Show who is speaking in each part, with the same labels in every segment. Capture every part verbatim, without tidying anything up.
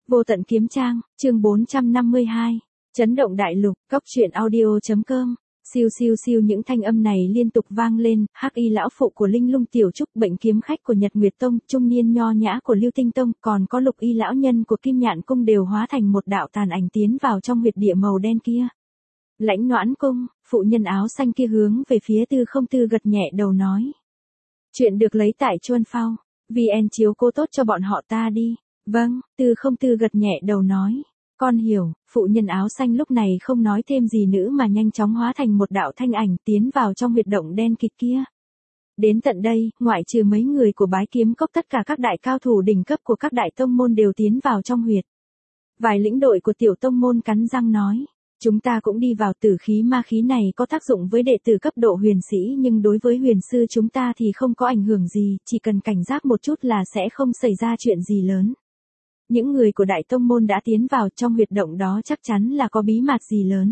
Speaker 1: Vô tận kiếm trang, chương bốn trăm năm mươi hai. Chấn động đại lục, cốc truyện audio.com. Siêu siêu siêu những thanh âm này liên tục vang lên, hắc y lão phụ của Linh Lung Tiểu Trúc, bệnh kiếm khách của Nhật Nguyệt Tông, trung niên nho nhã của Lưu Tinh Tông, còn có lục y lão nhân của Kim Nhạn Cung đều hóa thành một đạo tàn ảnh tiến vào trong huyệt địa màu đen kia. Lãnh Noãn Cung, phụ nhân áo xanh kia hướng về phía Tư Không Tư gật nhẹ đầu nói. Chuyện được lấy tại Chuân Phao, vê en chiếu cố tốt cho bọn họ ta đi. Vâng, Tư Không Tư gật nhẹ đầu nói. Con hiểu, phụ nhân áo xanh lúc này không nói thêm gì nữa mà nhanh chóng hóa thành một đạo thanh ảnh tiến vào trong huyệt động đen kịt kia. Đến tận đây, ngoại trừ mấy người của Bái Kiếm Cốc, tất cả các đại cao thủ đỉnh cấp của các đại tông môn đều tiến vào trong huyệt. Vài lĩnh đội của tiểu tông môn cắn răng nói. Chúng ta cũng đi vào. Tử khí ma khí này có tác dụng với đệ tử cấp độ huyền sĩ, nhưng đối với huyền sư chúng ta thì không có ảnh hưởng gì, chỉ cần cảnh giác một chút là sẽ không xảy ra chuyện gì lớn. Những người của đại tông môn đã tiến vào trong huyệt động đó chắc chắn là có bí mật gì lớn.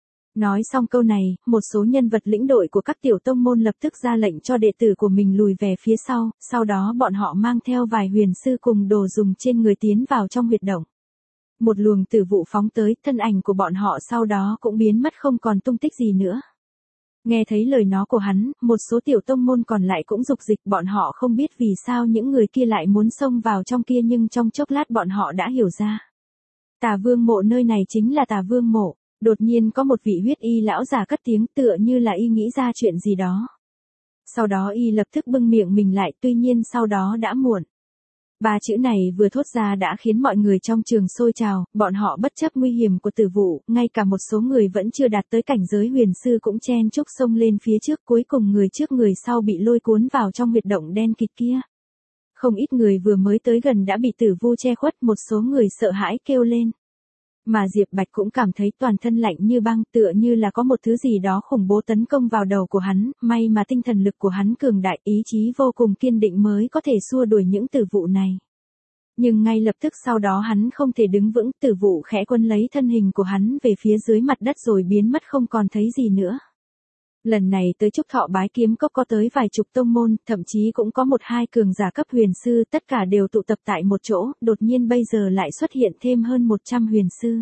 Speaker 1: Nói xong câu này, một số nhân vật lĩnh đội của các tiểu tông môn lập tức ra lệnh cho đệ tử của mình lùi về phía sau, sau đó bọn họ mang theo vài huyền sư cùng đồ dùng trên người tiến vào trong huyệt động. Một luồng tử vụ phóng tới, thân ảnh của bọn họ sau đó cũng biến mất không còn tung tích gì nữa. Nghe thấy lời nói của hắn, một số tiểu tông môn còn lại cũng dục dịch, bọn họ không biết vì sao những người kia lại muốn xông vào trong kia, nhưng trong chốc lát bọn họ đã hiểu ra. Tà Vương Mộ, nơi này chính là Tà Vương Mộ. Đột nhiên có một vị huyết y lão già cất tiếng, tựa như là y nghĩ ra chuyện gì đó. Sau đó y lập tức bưng miệng mình lại, tuy nhiên sau đó đã muộn. Ba chữ này vừa thốt ra đã khiến mọi người trong trường sôi trào, bọn họ bất chấp nguy hiểm của tử vụ, ngay cả một số người vẫn chưa đạt tới cảnh giới huyền sư cũng chen chúc xông lên phía trước, cuối cùng người trước người sau bị lôi cuốn vào trong huyệt động đen kịt kia. Không ít người vừa mới tới gần đã bị tử vu che khuất, một số người sợ hãi kêu lên. Mà Diệp Bạch cũng cảm thấy toàn thân lạnh như băng, tựa như là có một thứ gì đó khủng bố tấn công vào đầu của hắn, may mà tinh thần lực của hắn cường đại, ý chí vô cùng kiên định mới có thể xua đuổi những tử vụ này. Nhưng ngay lập tức sau đó hắn không thể đứng vững, tử vụ khẽ quấn lấy thân hình của hắn về phía dưới mặt đất rồi biến mất không còn thấy gì nữa. Lần này tới Trúc Thọ Bái Kiếm Cốc có tới vài chục tông môn, thậm chí cũng có một hai cường giả cấp huyền sư, tất cả đều tụ tập tại một chỗ, đột nhiên bây giờ lại xuất hiện thêm hơn một trăm huyền sư.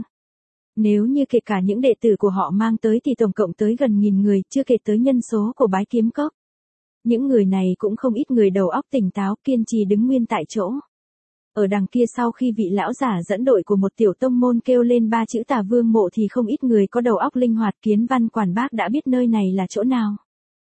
Speaker 1: Nếu như kể cả những đệ tử của họ mang tới thì tổng cộng tới gần nghìn người, chưa kể tới nhân số của Bái Kiếm Cốc. Những người này cũng không ít người đầu óc tỉnh táo, kiên trì đứng nguyên tại chỗ. Ở đằng kia, sau khi vị lão giả dẫn đội của một tiểu tông môn kêu lên ba chữ Tà Vương Mộ thì không ít người có đầu óc linh hoạt, Kiến Văn Quản Bác đã biết nơi này là chỗ nào.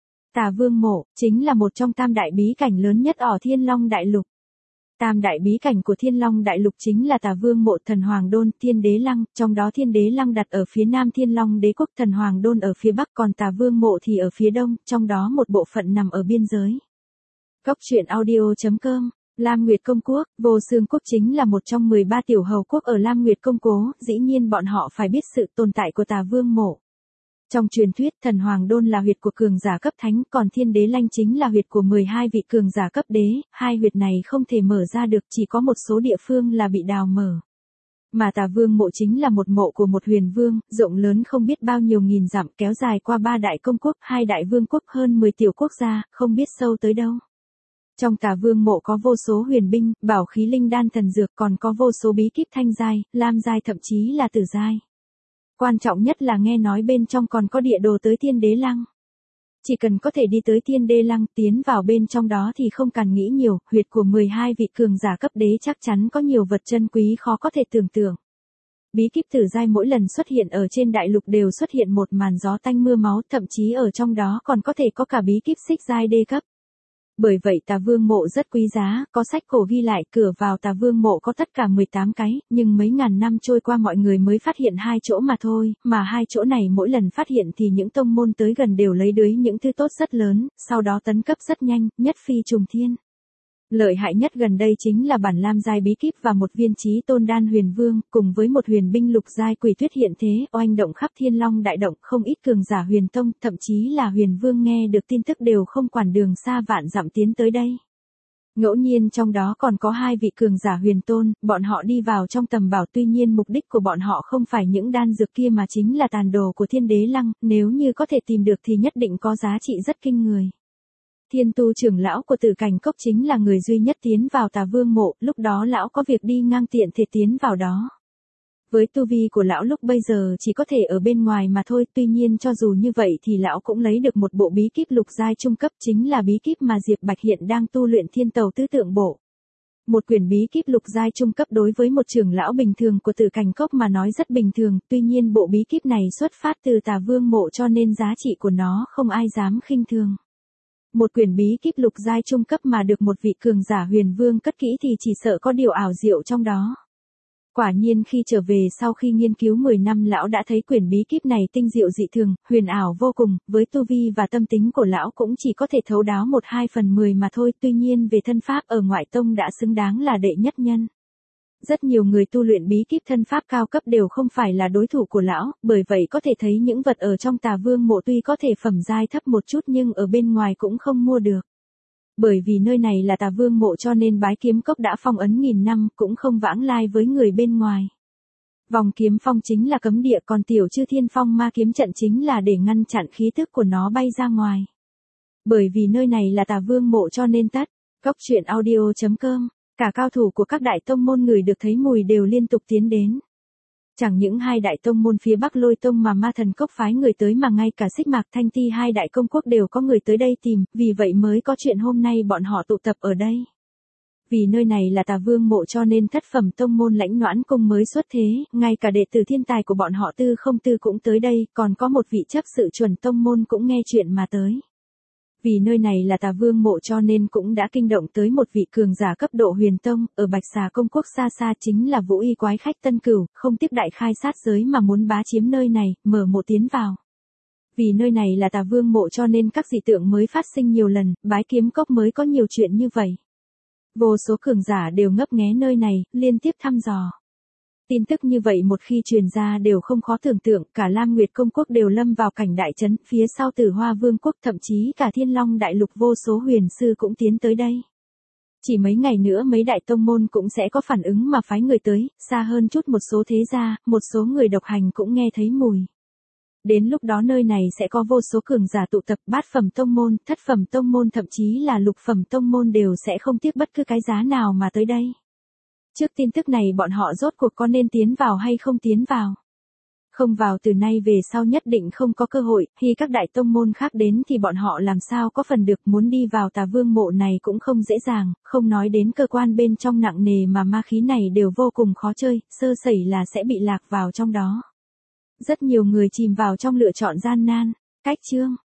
Speaker 1: Tà Vương Mộ chính là một trong tam đại bí cảnh lớn nhất ở Thiên Long Đại Lục. Tam đại bí cảnh của Thiên Long Đại Lục chính là Tà Vương Mộ, Thần Hoàng Đôn, Thiên Đế Lăng, trong đó Thiên Đế Lăng đặt ở phía nam Thiên Long Đế Quốc, Thần Hoàng Đôn ở phía bắc, còn Tà Vương Mộ thì ở phía đông, trong đó một bộ phận nằm ở biên giới. Cốc truyện audio.com. Lam Nguyệt Công Quốc, Vô Xương Quốc chính là một trong mười ba tiểu hầu quốc ở Lam Nguyệt Công Cố, dĩ nhiên bọn họ phải biết sự tồn tại của Tà Vương Mộ. Trong truyền thuyết, Thần Hoàng Đôn là huyệt của cường giả cấp thánh, còn Thiên Đế Lanh chính là huyệt của mười hai vị cường giả cấp đế, hai huyệt này không thể mở ra được, chỉ có một số địa phương là bị đào mở. Mà Tà Vương Mộ chính là một mộ của một huyền vương, rộng lớn không biết bao nhiêu nghìn dặm, kéo dài qua ba đại công quốc, hai đại vương quốc, hơn mười tiểu quốc gia, không biết sâu tới đâu. Trong Tà Vương Mộ có vô số huyền binh, bảo khí, linh đan, thần dược, còn có vô số bí kíp thanh giai, lam giai, thậm chí là tử giai. Quan trọng nhất là nghe nói bên trong còn có địa đồ tới Thiên Đế Lăng. Chỉ cần có thể đi tới Thiên Đế Lăng, tiến vào bên trong đó thì không cần nghĩ nhiều, huyệt của mười hai vị cường giả cấp đế chắc chắn có nhiều vật chân quý khó có thể tưởng tượng. Bí kíp tử giai mỗi lần xuất hiện ở trên đại lục đều xuất hiện một màn gió tanh mưa máu, thậm chí ở trong đó còn có thể có cả bí kíp xích giai đê cấp. Bởi vậy Tà Vương Mộ rất quý giá, có sách cổ ghi lại cửa vào Tà Vương Mộ có tất cả mười tám cái, nhưng mấy ngàn năm trôi qua mọi người mới phát hiện hai chỗ mà thôi, mà hai chỗ này mỗi lần phát hiện thì những tông môn tới gần đều lấy đới những thứ tốt rất lớn, sau đó tấn cấp rất nhanh, nhất phi trùng thiên. Lợi hại nhất gần đây chính là bản lam giai bí kíp và một viên chí tôn đan huyền vương, cùng với một huyền binh lục giai quỷ tuyết hiện thế, oanh động khắp Thiên Long Đại Động, không ít cường giả huyền tông, thậm chí là huyền vương nghe được tin tức đều không quản đường xa vạn dặm tiến tới đây. Ngẫu nhiên trong đó còn có hai vị cường giả huyền tôn, bọn họ đi vào trong tầm bảo, tuy nhiên mục đích của bọn họ không phải những đan dược kia mà chính là tàn đồ của Thiên Đế Lăng, nếu như có thể tìm được thì nhất định có giá trị rất kinh người. Thiên tu trưởng lão của Tử Cảnh Cốc chính là người duy nhất tiến vào Tà Vương mộ, lúc đó lão có việc đi ngang tiện thể tiến vào đó. Với tu vi của lão lúc bây giờ chỉ có thể ở bên ngoài mà thôi, tuy nhiên cho dù như vậy thì lão cũng lấy được một bộ bí kíp lục giai trung cấp, chính là bí kíp mà Diệp Bạch hiện đang tu luyện Thiên Tầu Tứ Tượng Bộ. Một quyển bí kíp lục giai trung cấp đối với một trưởng lão bình thường của Tử Cảnh Cốc mà nói rất bình thường, tuy nhiên bộ bí kíp này xuất phát từ Tà Vương mộ cho nên giá trị của nó không ai dám khinh thường. Một quyển bí kíp lục giai trung cấp mà được một vị cường giả huyền vương cất kỹ thì chỉ sợ có điều ảo diệu trong đó. Quả nhiên khi trở về sau khi nghiên cứu mười năm lão đã thấy quyển bí kíp này tinh diệu dị thường, huyền ảo vô cùng, với tu vi và tâm tính của lão cũng chỉ có thể thấu đáo một hai phần mười mà thôi, tuy nhiên về thân pháp ở ngoại tông đã xứng đáng là đệ nhất nhân. Rất nhiều người tu luyện bí kíp thân pháp cao cấp đều không phải là đối thủ của lão, bởi vậy có thể thấy những vật ở trong Tà Vương mộ tuy có thể phẩm giai thấp một chút nhưng ở bên ngoài cũng không mua được. Bởi vì nơi này là Tà Vương mộ cho nên Bái Kiếm Cốc đã phong ấn nghìn năm, cũng không vãng lai với người bên ngoài. Vòng kiếm phong chính là cấm địa, còn tiểu Chư Thiên Phong ma kiếm trận chính là để ngăn chặn khí tức của nó bay ra ngoài. Bởi vì nơi này là Tà Vương mộ cho nên tắt. Cốc truyện audio chấm com, cả cao thủ của các đại tông môn người được thấy mùi đều liên tục tiến đến. Chẳng những hai đại tông môn phía Bắc Lôi Tông mà Ma Thần Cốc phái người tới mà ngay cả Xích Mạc Thanh Ti hai đại công quốc đều có người tới đây tìm, vì vậy mới có chuyện hôm nay bọn họ tụ tập ở đây. Vì nơi này là Tà Vương mộ cho nên thất phẩm tông môn Lãnh Noãn Cung mới xuất thế, ngay cả đệ tử thiên tài của bọn họ Tư Không Tư cũng tới đây, còn có một vị chấp sự chuẩn tông môn cũng nghe chuyện mà tới. Vì nơi này là Tà Vương mộ cho nên cũng đã kinh động tới một vị cường giả cấp độ huyền tông, ở Bạch Xà công quốc xa xa chính là Vũ Y quái khách Tân Cửu, không tiếc đại khai sát giới mà muốn bá chiếm nơi này, mở mộ tiến vào. Vì nơi này là Tà Vương mộ cho nên các dị tượng mới phát sinh nhiều lần, Bái Kiếm Cốc mới có nhiều chuyện như vậy. Vô số cường giả đều ngấp nghé nơi này, liên tiếp thăm dò. Tin tức như vậy một khi truyền ra đều không khó tưởng tượng, cả Lam Nguyệt công quốc đều lâm vào cảnh đại chấn, phía sau Tử Hoa Vương quốc thậm chí cả Thiên Long đại lục vô số huyền sư cũng tiến tới đây. Chỉ mấy ngày nữa mấy đại tông môn cũng sẽ có phản ứng mà phái người tới, xa hơn chút một số thế gia, một số người độc hành cũng nghe thấy mùi. Đến lúc đó nơi này sẽ có vô số cường giả tụ tập, bát phẩm tông môn, thất phẩm tông môn thậm chí là lục phẩm tông môn đều sẽ không tiếc bất cứ cái giá nào mà tới đây. Trước tin tức này bọn họ rốt cuộc có nên tiến vào hay không tiến vào? Không vào từ nay về sau nhất định không có cơ hội, khi các đại tông môn khác đến thì bọn họ làm sao có phần được, muốn đi vào Tà Vương mộ này cũng không dễ dàng, không nói đến cơ quan bên trong nặng nề mà ma khí này đều vô cùng khó chơi, sơ sẩy là sẽ bị lạc vào trong đó. Rất nhiều người chìm vào trong lựa chọn gian nan. Cách chương